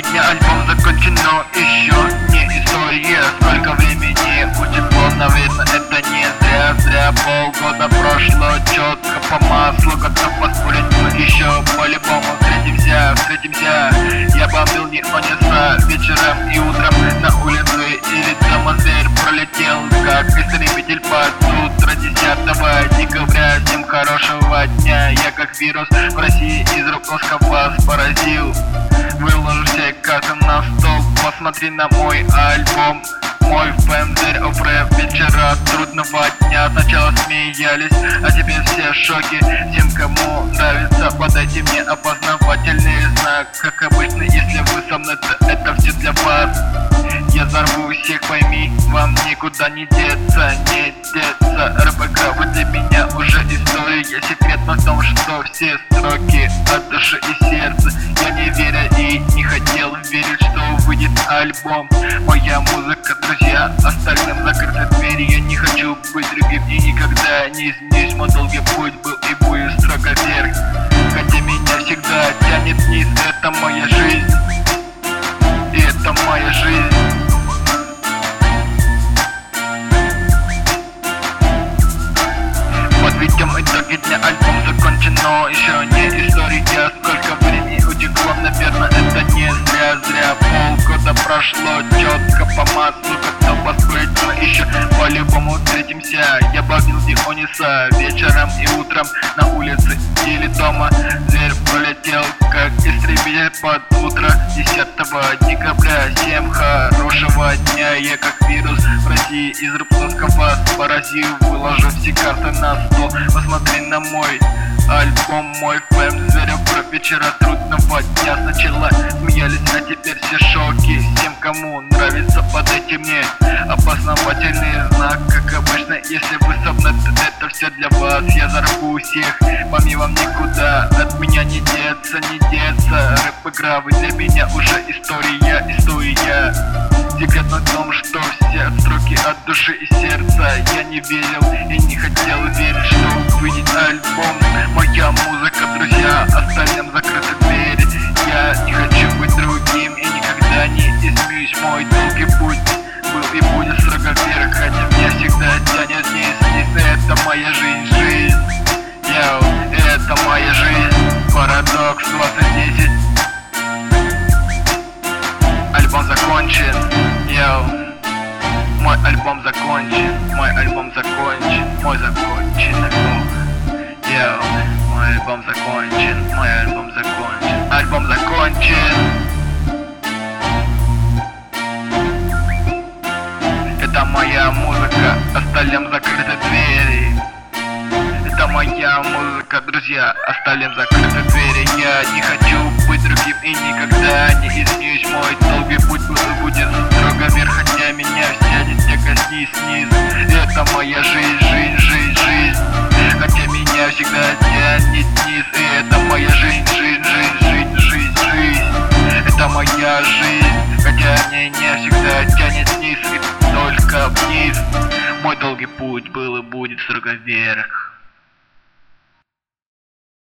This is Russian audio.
дня альбом закончен, но еще не история. Сколько времени утекло, наверное, это не зря. Зря полгода прошло четко по маслу. Готов поспорить, мы еще по-любому встретимся. Я бомбил неониса вечером и утром на улице или дома. Зверь пролетел, как истребитель под утро 10 декабря. Всем хорошего дня. Я как вирус в России из рук носка вас поразил. Выложу все карты на стол, посмотри на мой альбом. Мой фэн-зверь рэп вечера трудного дня. Сначала смеялись, а теперь все в шоке. Всем, кому нравится, подайте мне опознавательный знак. Как обычно, если вы со мной, то это все для вас. Я взорву всех, пойми, вам никуда не деться, не деться. РПГ, вы для меня уже история. Секрет в том, что все строки от души и сердца. Я не верил и не хотел верить, что выйдет альбом. Моя музыка, друзья, остальным закрыты двери. Я не хочу быть другим и никогда не изменюсь. Мой долгий путь был и будет строго вверх, хотя меня всегда тянет вниз. Это моя жизнь, и это моя жизнь. Подведем итоги дня, альбом закончен, но еще не история. Сколько времени утекло, наверное, это не зря. Полгода прошло четко по маслу. Готов поспорить, мы еще по-любому встретимся. Я бомбил Диониса вечером и утром на улице или дома. Зверь пролетел, как истребитель под утро 10 декабря. Всем хорошего дня. Я как вирус в России из рук носка вас поразил. Выложу все карты на стол, посмотри на мой альбом. Мой фэн-зверь рэп вечера трудного дня. Сначала смеялись, а теперь все шоки. Всем, кому нравится, подайте мне опознавательный знак. Как обычно, если вы со мной, то это все для вас. Я взорву всех, помимо вам никуда от меня не деться. Рэп-игра, вы для меня уже история. Секрет в том, что все строки от души и сердца. Я не верил и не хотел верить, что выйдет альбом. Моя музыка, друзья, остальным закрыты двери. Я не хочу быть другим и никогда не изменюсь. Мой долгий путь был и будет строго вверх, хотя меня всегда тянет вниз. Это моя жизнь. Йоу, это моя жизнь. Парадокс 2010. Альбом закончен. Йоу, мой альбом закончен. Мой альбом закончен. Мой закончен. Йоу, мой альбом закончен. Мой альбом закончен. Альбом закончен. Это моя музыка, остальным закрыты двери. Это моя музыка, друзья, остальным закрыты двери. Я не хочу быть другим и никогда не изменюсь. Мой долгий путь был и будет строго вверх, хотя меня все тяготят низ. Это моя жизнь. Хотя меня всегда тянет вниз. И это моя жизнь. Это моя жизнь, хотя меня всегда тянет вниз и только вниз. Мой долгий путь был и будет строго вверх.